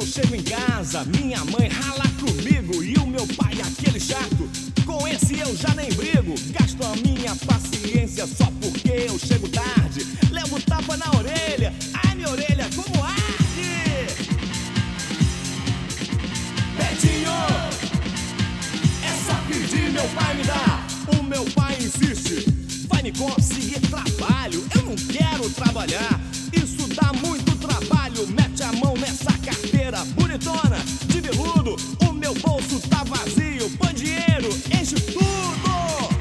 chego em casa, minha mãe rala comigo e o meu pai aquele chato. Com esse eu já nem brigo, gasto a minha paciência só porque eu chego tarde. Levo tapa na orelha, ai minha orelha como arde. Betinho, é só pedir, meu pai me dá. O meu pai insiste, vai me conseguir trabalho. Eu não quero trabalhar, isso dá muito trabalho. Mete a mão nessa carteira bonitona de veludo. O meu bolso tá vazio, põe dinheiro, enche tudo.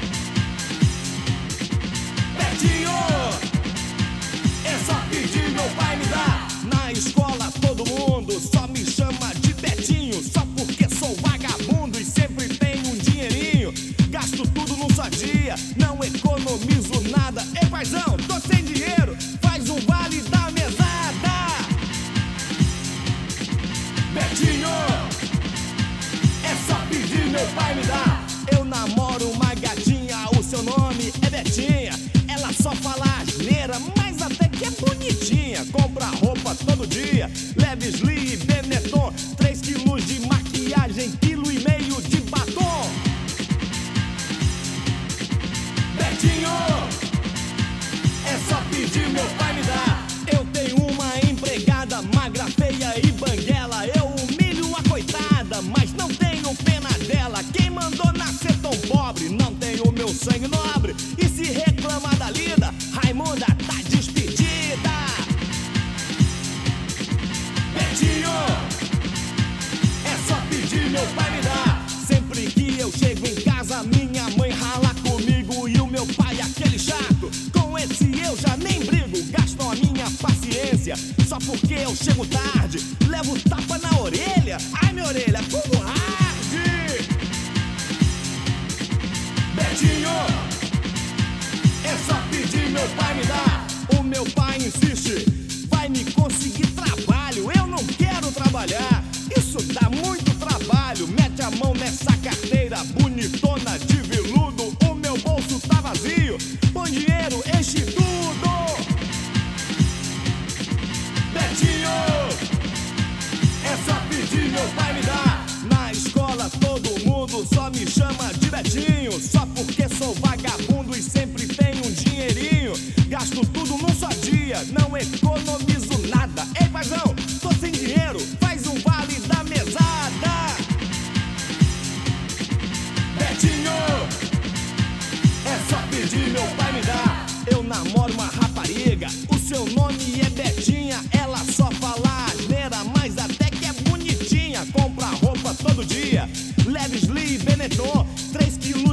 Betinho, é só pedir, meu pai me dá. Na escola todo mundo só me chama de Betinho, só porque sou vagabundo e sempre tenho um dinheirinho. Gasto tudo num só dia, não economizo nada. Ei paizão, tô sem dinheiro, faz um vale da mesada. Betinho, é só pedir, meu pai me dá. Eu namoro uma gatinha, o seu nome é Betinha. Ela só fala asneira, mas até que é bonitinha. Compra roupa todo dia, Leves Lee e Benetton. 3 quilos de maquiagem, 1,5 quilo de batom. Betinho, é só pedir, meu pai me dá. Eu tenho uma empregada magra, feia e banguela. Eu humilho a coitada, mas não tenho pena dela. Quem mandou nascer tão pobre não tem o meu sangue nobre. E se reclama da lida, Raimunda tá despedida. Betinho, é só pedir, meu pai me dá. Sempre que eu chego em casa, minha mãe rala comigo e o meu pai aquele chato. Com esse eu já nem brigo, gastam a minha paciência só porque eu chego tarde. Levo tapa na orelha, ai minha orelha como arde. Betinho, é só pedir, meu pai me dá. O meu pai insiste, vai me conseguir trabalho. Eu não quero trabalhar, isso dá muito trabalho. Mete a mão nessa carteira bonitona de veludo. O meu bolso tá vazio, põe dinheiro, enche tudo. Betinho, é só pedir, meu pai me dá. Na escola todo mundo só me chama de Betinho, só porque sou vagabundo e sempre tenho um dinheirinho. Gasto tudo num só dia, não economizo nada. Ei paizão, tô sem dinheiro, faz um vale da mesada. Betinho, é só pedir, meu pai me dá. Eu namoro uma rapariga, o seu nome é Betinha. Ela só fala asneira, mas até que é bonitinha. Compra roupa todo dia, Leves Lee e Benetton. 3 quilos